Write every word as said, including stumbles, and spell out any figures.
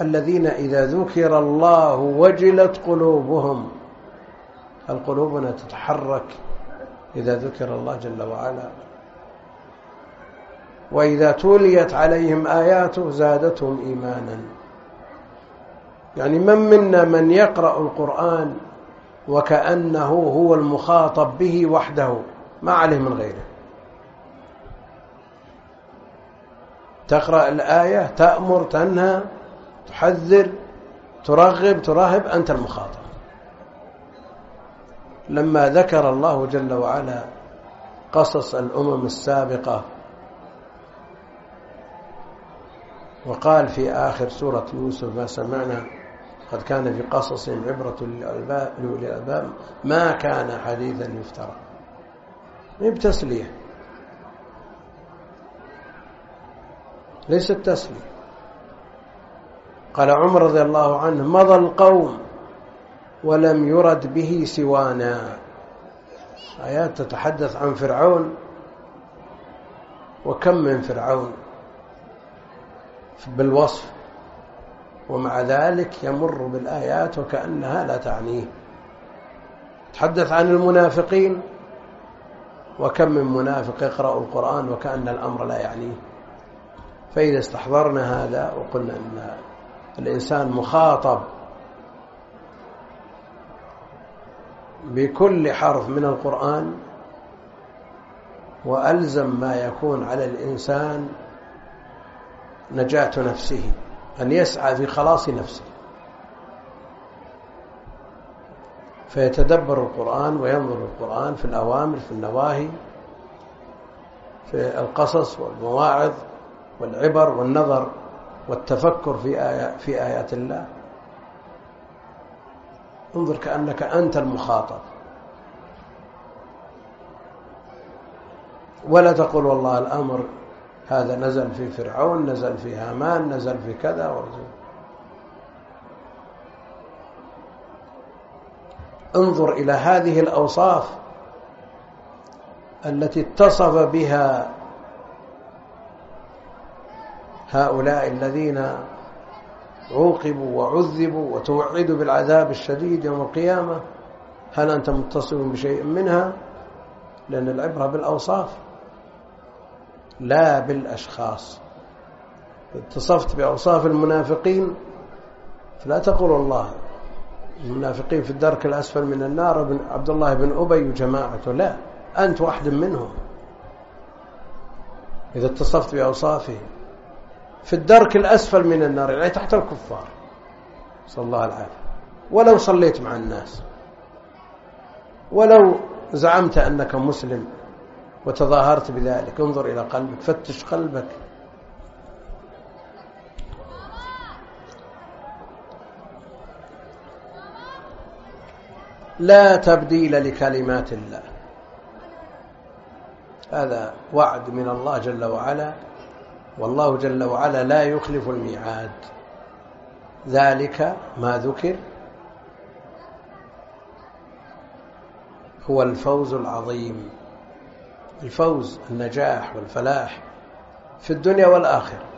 الذين إذا ذكر الله وجلت قلوبهم. القلوب تتحرك إذا ذكر الله جل وعلا. وإذا تليت عليهم آياته زادتهم إيمانا. يعني من منا من يقرأ القرآن وكأنه هو المخاطب به وحده، ما عليه من غيره. تقرأ الآية، تأمر، تنهى، تحذر، ترغب، تراهب، أنت المخاطب. لما ذكر الله جل وعلا قصص الأمم السابقة وقال في آخر سورة يوسف: ما سمعنا قد كان في قصصهم عبرة لأولي الألباب ما كان حديثا يفترى. بتسلية، ليست تسلية. قال عمر رضي الله عنه: مضى القوم ولم يرد به سوانا. آيات تتحدث عن فرعون، وكم من فرعون بالوصف، ومع ذلك يمر بالآيات وكأنها لا تعنيه. تحدث عن المنافقين، وكم من منافق يقرأ القرآن وكأن الأمر لا يعنيه. فإذا استحضرنا هذا وقلنا أن الإنسان مخاطب بكل حرف من القرآن، وألزم ما يكون على الإنسان نجاة نفسه، أن يسعى في خلاص نفسه، فيتدبر القرآن وينظر القرآن في الأوامر، في النواهي، في القصص والمواعظ والعبر، والنظر والتفكر في آيات, في آيات الله. انظر كأنك أنت المخاطب، ولا تقول والله الأمر هذا نزل في فرعون، نزل في هامان، نزل في كذا ورزق. انظر إلى هذه الأوصاف التي اتصف بها هؤلاء الذين عوقبوا وعذبوا وتوعدوا بالعذاب الشديد يوم القيامة. هل أنت متصف بشيء منها؟ لأن العبرة بالأوصاف لا بالأشخاص. اتصفت بأوصاف المنافقين فلا تقول والله المنافقين في الدرك الأسفل من النار عبد الله بن أبي وجماعته، لا، أنت واحد منهم. إذا اتصفت بأوصافه في الدرك الأسفل من النار، يعني تحت الكفار، صلى الله العافية، ولو صليت مع الناس، ولو زعمت أنك مسلم وتظاهرت بذلك، انظر إلى قلبك، فتش قلبك. لا تبديل لكلمات الله، هذا وعد من الله جل وعلا، والله جل وعلا لا يخلف الميعاد. ذلك ما ذكر هو الفوز العظيم، الفوز، النجاح والفلاح في الدنيا والآخرة.